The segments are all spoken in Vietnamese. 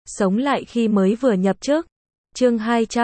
Sống lại khi mới vừa nhập chức. Chương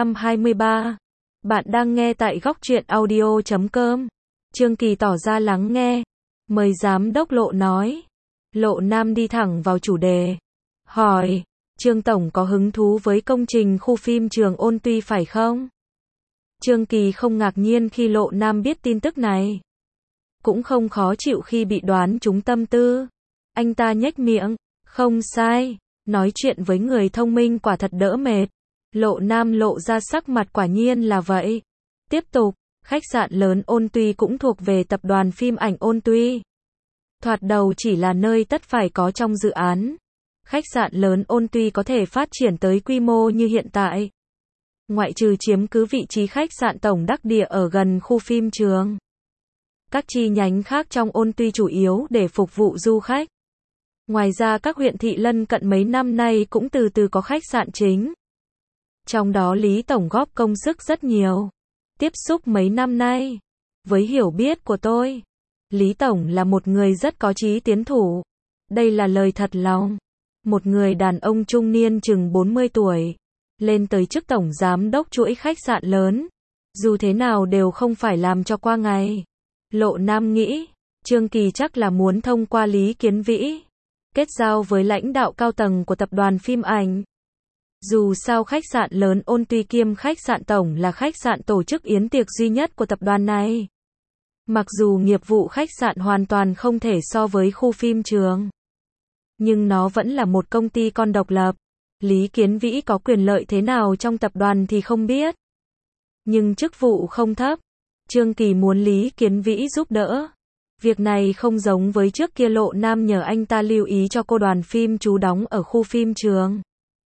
223. Bạn đang nghe tại góc truyện audio.com. Trương Kỳ tỏ ra lắng nghe. Mời giám đốc Lộ nói. Lộ Nam đi thẳng vào chủ đề. Hỏi, Trương Tổng có hứng thú với công trình khu phim Trường Ôn Tuy phải không? Trương Kỳ không ngạc nhiên khi Lộ Nam biết tin tức này. Cũng không khó chịu khi bị đoán trúng tâm tư. Anh ta nhếch miệng. Không sai, nói chuyện với người thông minh quả thật đỡ mệt. Lộ Nam lộ ra sắc mặt quả nhiên là vậy. Tiếp tục, khách sạn lớn Ôn Tuy cũng thuộc về tập đoàn phim ảnh Ôn Tuy. Thoạt đầu chỉ là nơi tất phải có trong dự án. Khách sạn lớn Ôn Tuy có thể phát triển tới quy mô như hiện tại. Ngoại trừ chiếm cứ vị trí khách sạn tổng đắc địa ở gần khu phim trường. Các chi nhánh khác trong Ôn Tuy chủ yếu để phục vụ du khách. Ngoài ra các huyện thị lân cận mấy năm nay cũng từ từ có khách sạn chính. Trong đó Lý Tổng góp công sức rất nhiều. Tiếp xúc mấy năm nay, với hiểu biết của tôi, Lý Tổng là một người rất có chí tiến thủ. Đây là lời thật lòng. Một người đàn ông trung niên chừng 40 tuổi, lên tới chức tổng giám đốc chuỗi khách sạn lớn. Dù thế nào đều không phải làm cho qua ngày. Lộ Nam nghĩ, Trương Kỳ chắc là muốn thông qua Lý Kiến Vĩ kết giao với lãnh đạo cao tầng của tập đoàn phim ảnh. Dù sao khách sạn lớn Ôn Tuy kiêm khách sạn tổng là khách sạn tổ chức yến tiệc duy nhất của tập đoàn này. Mặc dù nghiệp vụ khách sạn hoàn toàn không thể so với khu phim trường, nhưng nó vẫn là một công ty con độc lập. Lý Kiến Vĩ có quyền lợi thế nào trong tập đoàn thì không biết. Nhưng chức vụ không thấp. Trương Kỳ muốn Lý Kiến Vĩ giúp đỡ. Việc này không giống với trước kia Lộ Nam nhờ anh ta lưu ý cho cô đoàn phim trú đóng ở khu phim trường.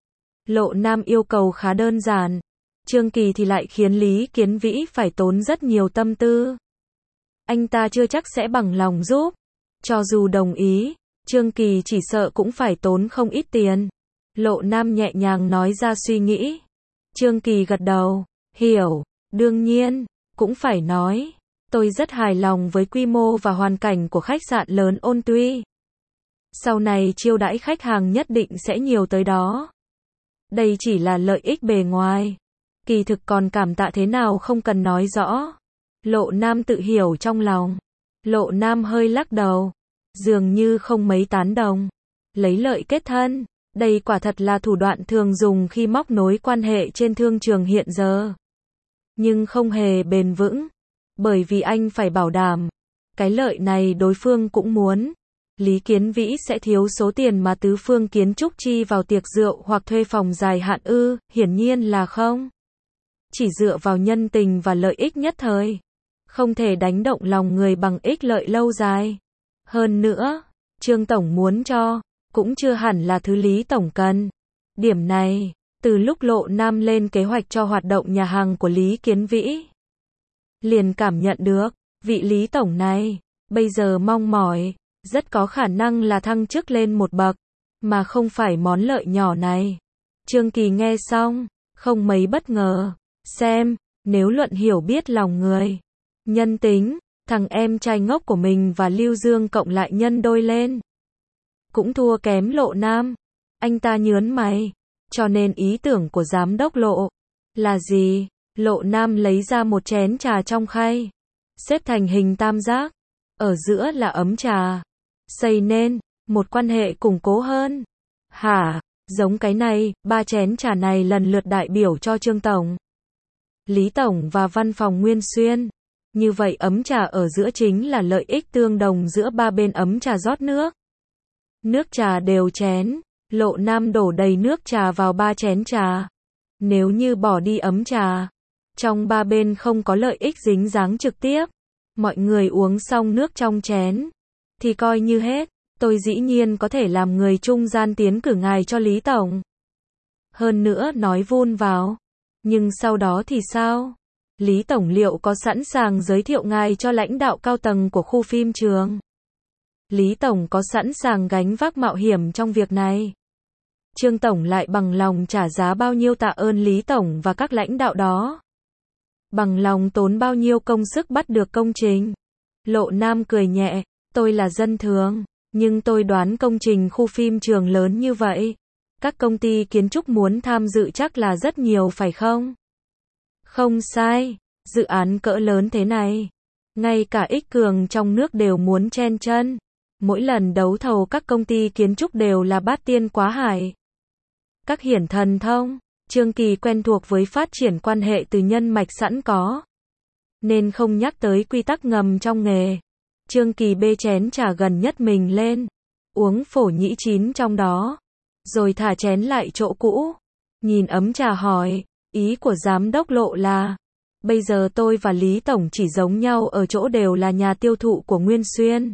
Lộ Nam yêu cầu khá đơn giản. Trương Kỳ thì lại khiến Lý Kiến Vĩ phải tốn rất nhiều tâm tư. Anh ta chưa chắc sẽ bằng lòng giúp. Cho dù đồng ý, Trương Kỳ chỉ sợ cũng phải tốn không ít tiền. Lộ Nam nhẹ nhàng nói ra suy nghĩ. Trương Kỳ gật đầu. Hiểu, đương nhiên, cũng phải nói. Tôi rất hài lòng với quy mô và hoàn cảnh của khách sạn lớn Ôn Tuy. Sau này chiêu đãi khách hàng nhất định sẽ nhiều tới đó. Đây chỉ là lợi ích bề ngoài. Kỳ thực còn cảm tạ thế nào không cần nói rõ. Lộ Nam tự hiểu trong lòng. Lộ Nam hơi lắc đầu. Dường như không mấy tán đồng. Lấy lợi kết thân. Đây quả thật là thủ đoạn thường dùng khi móc nối quan hệ trên thương trường hiện giờ. Nhưng không hề bền vững. Bởi vì anh phải bảo đảm. Cái lợi này đối phương cũng muốn. Lý Kiến Vĩ sẽ thiếu số tiền mà tứ phương kiến trúc chi vào tiệc rượu hoặc thuê phòng dài hạn ư? Hiển nhiên là không. Chỉ dựa vào nhân tình và lợi ích nhất thời. Không thể đánh động lòng người bằng ích lợi lâu dài. Hơn nữa, Trương Tổng muốn cho, cũng chưa hẳn là thứ Lý Tổng cần. Điểm này, từ lúc Lộ Nam lên kế hoạch cho hoạt động nhà hàng của Lý Kiến Vĩ, liền cảm nhận được, vị Lý Tổng này, bây giờ mong mỏi, rất có khả năng là thăng chức lên một bậc, mà không phải món lợi nhỏ này. Trương Kỳ nghe xong, không mấy bất ngờ, xem, nếu luận hiểu biết lòng người, nhân tính, thằng em trai ngốc của mình và Lưu Dương cộng lại nhân đôi lên. Cũng thua kém Lộ Nam. Anh ta nhớn mày, cho nên ý tưởng của giám đốc Lộ là gì? Lộ Nam lấy ra một chén trà trong khay, xếp thành hình tam giác, ở giữa là ấm trà, xây nên một quan hệ củng cố hơn. Hả, giống cái này, 3 chén trà này lần lượt đại biểu cho Trương Tổng, Lý Tổng và văn phòng Nguyên Xuyên. Như vậy ấm trà ở giữa chính là lợi ích tương đồng giữa ba bên ấm trà rót nước. Nước trà đều chén, Lộ Nam đổ đầy nước trà vào 3 chén trà. Nếu như bỏ đi ấm trà, trong ba bên không có lợi ích dính dáng trực tiếp. Mọi người uống xong nước trong chén, thì coi như hết. Tôi dĩ nhiên có thể làm người trung gian tiến cử ngài cho Lý Tổng. Hơn nữa nói vun vào. Nhưng sau đó thì sao? Lý Tổng liệu có sẵn sàng giới thiệu ngài cho lãnh đạo cao tầng của khu phim trường? Lý Tổng có sẵn sàng gánh vác mạo hiểm trong việc này? Trương Tổng lại bằng lòng trả giá bao nhiêu tạ ơn Lý Tổng và các lãnh đạo đó? Bằng lòng tốn bao nhiêu công sức bắt được công trình? Lộ Nam cười nhẹ, tôi là dân thường, nhưng tôi đoán công trình khu phim trường lớn như vậy, Các công ty kiến trúc muốn tham dự chắc là rất nhiều phải không? Không sai, dự án cỡ lớn thế này, ngay cả Ích Cường trong nước đều muốn chen chân. Mỗi lần đấu thầu các công ty kiến trúc đều là bát tiên quá hải. Các hiển thần thông, Trương Kỳ quen thuộc với phát triển quan hệ từ nhân mạch sẵn có, nên không nhắc tới quy tắc ngầm trong nghề. Trương Kỳ bê chén trà gần nhất mình lên, uống phổ nhĩ chín trong đó, rồi thả chén lại chỗ cũ, nhìn ấm trà hỏi, ý của giám đốc Lộ là, bây giờ tôi và Lý Tổng chỉ giống nhau ở chỗ đều là nhà tiêu thụ của Nguyên Xuyên.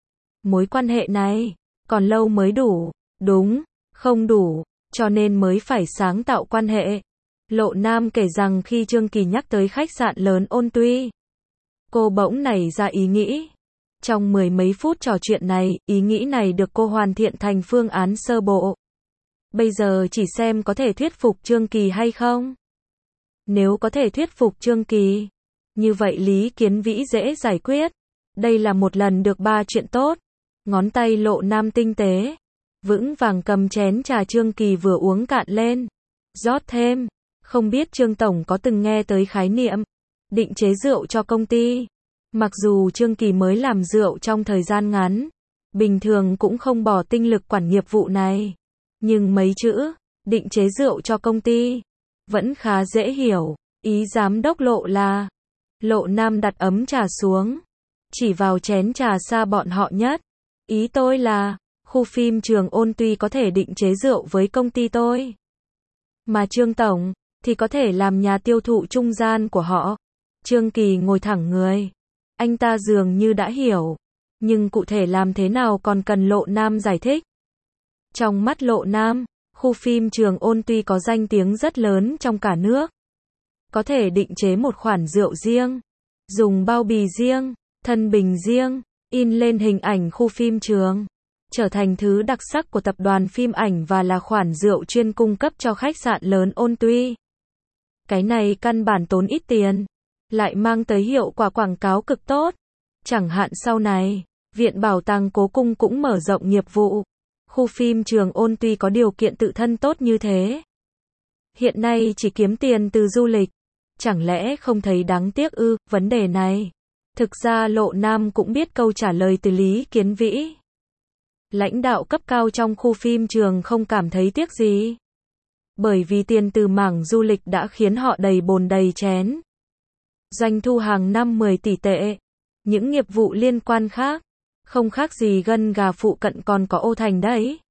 Mối quan hệ này, còn lâu mới đủ, đúng, không đủ, cho nên mới phải sáng tạo quan hệ. Lộ Nam kể rằng khi Trương Kỳ nhắc tới khách sạn lớn Ôn Tuy, cô bỗng nảy ra ý nghĩ. Trong mười mấy phút trò chuyện này, ý nghĩ này được cô hoàn thiện thành phương án sơ bộ. Bây giờ chỉ xem có thể thuyết phục Trương Kỳ hay không. Nếu có thể thuyết phục Trương Kỳ, như vậy Lý Kiến Vĩ dễ giải quyết. Đây là một lần được 3 chuyện tốt. Ngón tay Lộ Nam tinh tế, vững vàng cầm chén trà Trương Kỳ vừa uống cạn lên. Rót thêm, không biết Trương Tổng có từng nghe tới khái niệm định chế rượu cho công ty. Mặc dù Trương Kỳ mới làm rượu trong thời gian ngắn, bình thường cũng không bỏ tinh lực quản nghiệp vụ này. Nhưng mấy chữ, định chế rượu cho công ty, vẫn khá dễ hiểu. Ý giám đốc Lộ là, Lộ Nam đặt ấm trà xuống, chỉ vào chén trà xa bọn họ nhất. Ý tôi là, khu phim Trường Ôn Tuy có thể định chế rượu với công ty tôi. Mà Trương Tổng, thì có thể làm nhà tiêu thụ trung gian của họ. Trương Kỳ ngồi thẳng người. Anh ta dường như đã hiểu. Nhưng cụ thể làm thế nào còn cần Lộ Nam giải thích. Trong mắt Lộ Nam, khu phim Trường Ôn Tuy có danh tiếng rất lớn trong cả nước. Có thể định chế một khoản rượu riêng, dùng bao bì riêng, thân bình riêng, in lên hình ảnh khu phim Trường, trở thành thứ đặc sắc của tập đoàn phim ảnh và là khoản rượu chuyên cung cấp cho khách sạn lớn Ôn Tuy. Cái này căn bản tốn ít tiền, lại mang tới hiệu quả quảng cáo cực tốt. Chẳng hạn sau này, Viện Bảo tàng Cố Cung cũng mở rộng nghiệp vụ. Khu phim Trường Ôn Tuy có điều kiện tự thân tốt như thế. Hiện nay chỉ kiếm tiền từ du lịch. Chẳng lẽ không thấy đáng tiếc ư? Vấn đề này, thực ra Lộ Nam cũng biết câu trả lời từ Lý Kiến Vĩ. Lãnh đạo cấp cao trong khu phim Trường không cảm thấy tiếc gì. Bởi vì tiền từ mảng du lịch đã khiến họ đầy bồn đầy chén. Doanh thu hàng năm 10 tỷ tệ. Những nghiệp vụ liên quan khác, không khác gì gân gà phụ cận còn có Ô Thành đấy.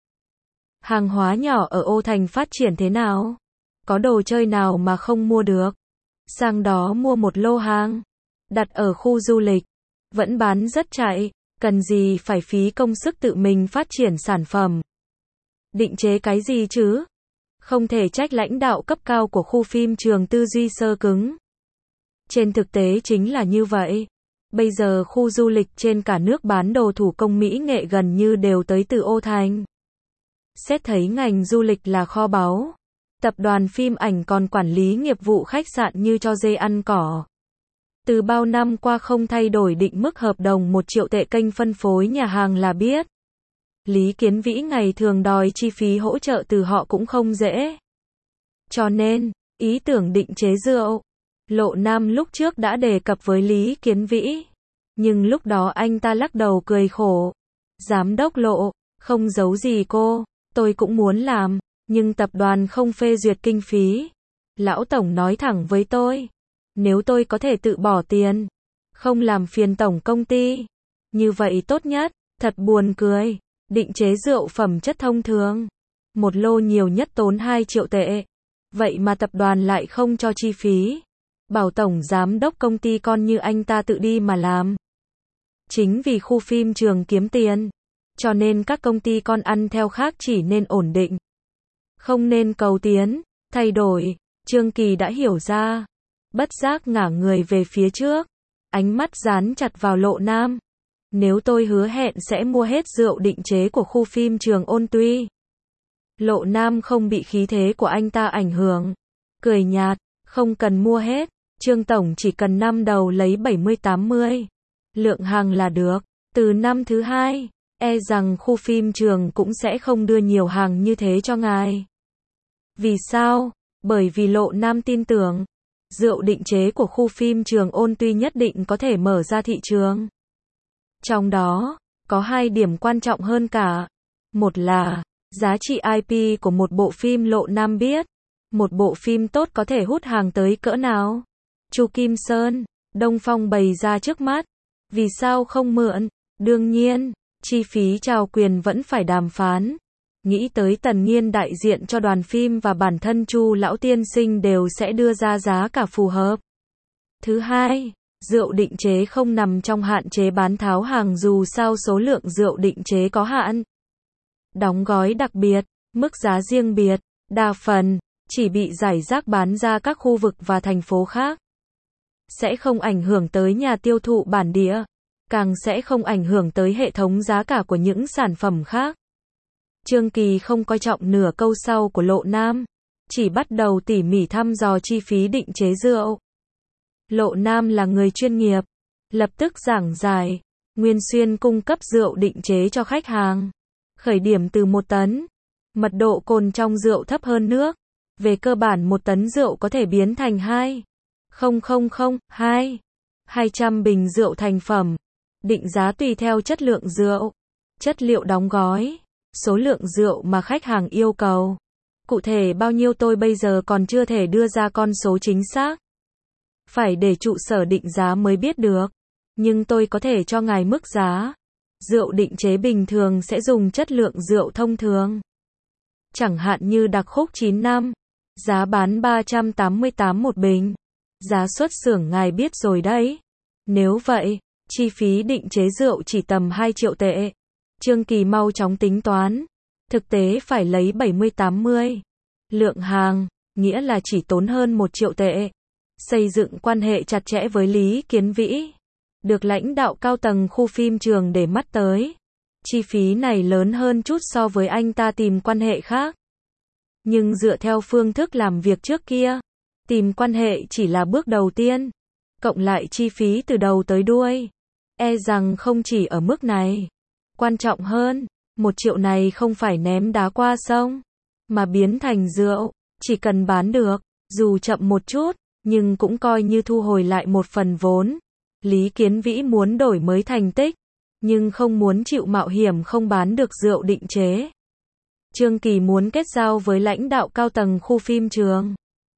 Hàng hóa nhỏ ở Ô Thành phát triển thế nào? Có đồ chơi nào mà không mua được? Sang đó mua một lô hàng, đặt ở khu du lịch, vẫn bán rất chạy, cần gì phải phí công sức tự mình phát triển sản phẩm. Định chế cái gì chứ? Không thể trách lãnh đạo cấp cao của khu phim Trường tư duy sơ cứng. Trên thực tế chính là như vậy. Bây giờ khu du lịch trên cả nước bán đồ thủ công mỹ nghệ gần như đều tới từ Ô Thành. Xét thấy ngành du lịch là kho báu. Tập đoàn phim ảnh còn quản lý nghiệp vụ khách sạn như cho dê ăn cỏ. Từ bao năm qua không thay đổi định mức hợp đồng 1 triệu tệ kênh phân phối nhà hàng là biết. Lý Kiến Vĩ ngày thường đòi chi phí hỗ trợ từ họ cũng không dễ. Cho nên, ý tưởng định chế rượu, Lộ Nam lúc trước đã đề cập với Lý Kiến Vĩ. Nhưng lúc đó anh ta lắc đầu cười khổ. Giám đốc Lộ, không giấu gì cô, tôi cũng muốn làm, nhưng tập đoàn không phê duyệt kinh phí. Lão Tổng nói thẳng với tôi, nếu tôi có thể tự bỏ tiền, không làm phiền tổng công ty, như vậy tốt nhất. Thật buồn cười, định chế rượu phẩm chất thông thường, một lô nhiều nhất tốn 2 triệu tệ. Vậy mà tập đoàn lại không cho chi phí. Bảo tổng giám đốc công ty con như anh ta tự đi mà làm. Chính vì khu phim Trường kiếm tiền, cho nên các công ty con ăn theo khác chỉ nên ổn định, không nên cầu tiến, thay đổi. Trương Kỳ đã hiểu ra, bất giác ngả người về phía trước, ánh mắt dán chặt vào Lộ Nam. Nếu tôi hứa hẹn sẽ mua hết rượu định chế của khu phim Trường Ôn Tuy. Lộ Nam không bị khí thế của anh ta ảnh hưởng, cười nhạt, không cần mua hết, Trương Tổng chỉ cần năm đầu lấy 70-80 lượng hàng là được. Từ năm thứ 2, e rằng khu phim trường cũng sẽ không đưa nhiều hàng như thế cho ngài. Vì sao? Bởi vì Lộ Nam tin tưởng, rượu định chế của khu phim trường Ôn Tuy nhất định có thể mở ra thị trường. Trong đó, có hai điểm quan trọng hơn cả. Một là, giá trị IP của một bộ phim Lộ Nam biết. Một bộ phim tốt có thể hút hàng tới cỡ nào? Chu Kim Sơn, Đông Phong bày ra trước mắt. Vì sao không mượn? Đương nhiên, chi phí trao quyền vẫn phải đàm phán. Nghĩ tới Tần Nghiên đại diện cho đoàn phim và bản thân Chu lão tiên sinh đều sẽ đưa ra giá cả phù hợp. Thứ hai, rượu định chế không nằm trong hạn chế bán tháo hàng dù sao số lượng rượu định chế có hạn. Đóng gói đặc biệt, mức giá riêng biệt, đa phần chỉ bị rải rác bán ra các khu vực và thành phố khác. Sẽ không ảnh hưởng tới nhà tiêu thụ bản địa, càng sẽ không ảnh hưởng tới hệ thống giá cả của những sản phẩm khác. Trương Kỳ không coi trọng nửa câu sau của Lộ Nam, chỉ bắt đầu tỉ mỉ thăm dò chi phí định chế rượu. Lộ Nam là người chuyên nghiệp, lập tức giảng giải, Nguyên Xuyên cung cấp rượu định chế cho khách hàng. Khởi điểm từ 1 tấn, mật độ cồn trong rượu thấp hơn nước. Về cơ bản 1 tấn rượu có thể biến thành 200 bình rượu thành phẩm. Định giá tùy theo chất lượng rượu, chất liệu đóng gói, số lượng rượu mà khách hàng yêu cầu. Cụ thể bao nhiêu tôi bây giờ còn chưa thể đưa ra con số chính xác. Phải để trụ sở định giá mới biết được. Nhưng tôi có thể cho ngài mức giá. Rượu định chế bình thường sẽ dùng chất lượng rượu thông thường. Chẳng hạn như đặc khúc 9 năm. Giá bán 388 một bình. Giá xuất xưởng ngài biết rồi đấy. Nếu vậy, chi phí định chế rượu chỉ tầm 2 triệu tệ. Trương Kỳ mau chóng tính toán. Thực tế phải lấy 70-80. Lượng hàng, nghĩa là chỉ tốn hơn 1 triệu tệ. Xây dựng quan hệ chặt chẽ với Lý Kiến Vĩ. Được lãnh đạo cao tầng khu phim trường để mắt tới. Chi phí này lớn hơn chút so với anh ta tìm quan hệ khác. Nhưng dựa theo phương thức làm việc trước kia, tìm quan hệ chỉ là bước đầu tiên. Cộng lại chi phí từ đầu tới đuôi, e rằng không chỉ ở mức này. Quan trọng hơn, 1 triệu này không phải ném đá qua sông, mà biến thành rượu. Chỉ cần bán được, dù chậm một chút, nhưng cũng coi như thu hồi lại một phần vốn. Lý Kiến Vĩ muốn đổi mới thành tích, nhưng không muốn chịu mạo hiểm không bán được rượu định chế. Trương Kỳ muốn kết giao với lãnh đạo cao tầng khu phim trường,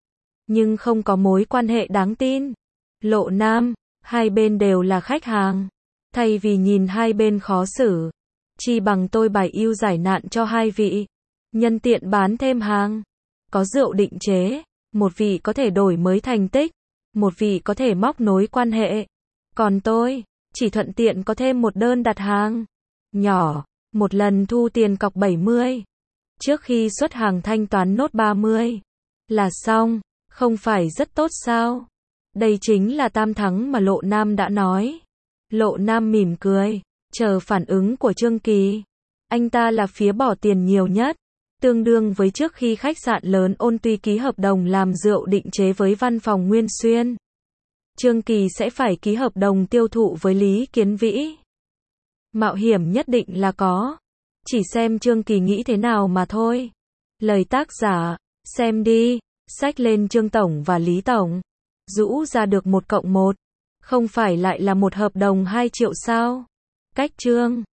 nhưng không có mối quan hệ đáng tin. Lộ Nam, hai bên đều là khách hàng. Thay vì nhìn hai bên khó xử, chi bằng tôi bày ưu giải nạn cho hai vị. Nhân tiện bán thêm hàng. Có rượu định chế, một vị có thể đổi mới thành tích, một vị có thể móc nối quan hệ. Còn tôi, chỉ thuận tiện có thêm một đơn đặt hàng nhỏ, một lần thu tiền cọc 70. Trước khi xuất hàng thanh toán nốt 30. Là xong, không phải rất tốt sao? Đây chính là tam thắng mà Lộ Nam đã nói. Lộ Nam mỉm cười, chờ phản ứng của Trương Kỳ. Anh ta là phía bỏ tiền nhiều nhất, tương đương với trước khi khách sạn lớn Ôn Tuy ký hợp đồng làm rượu định chế với văn phòng Nguyên Xuyên. Trương Kỳ sẽ phải ký hợp đồng tiêu thụ với Lý Kiến Vĩ. Mạo hiểm nhất định là có. Chỉ xem Trương Kỳ nghĩ thế nào mà thôi. Lời tác giả, xem đi, xách lên Trương Tổng và Lý Tổng. Rũ ra được 1+1. Không phải lại là một hợp đồng 2 triệu sao? Cách Trương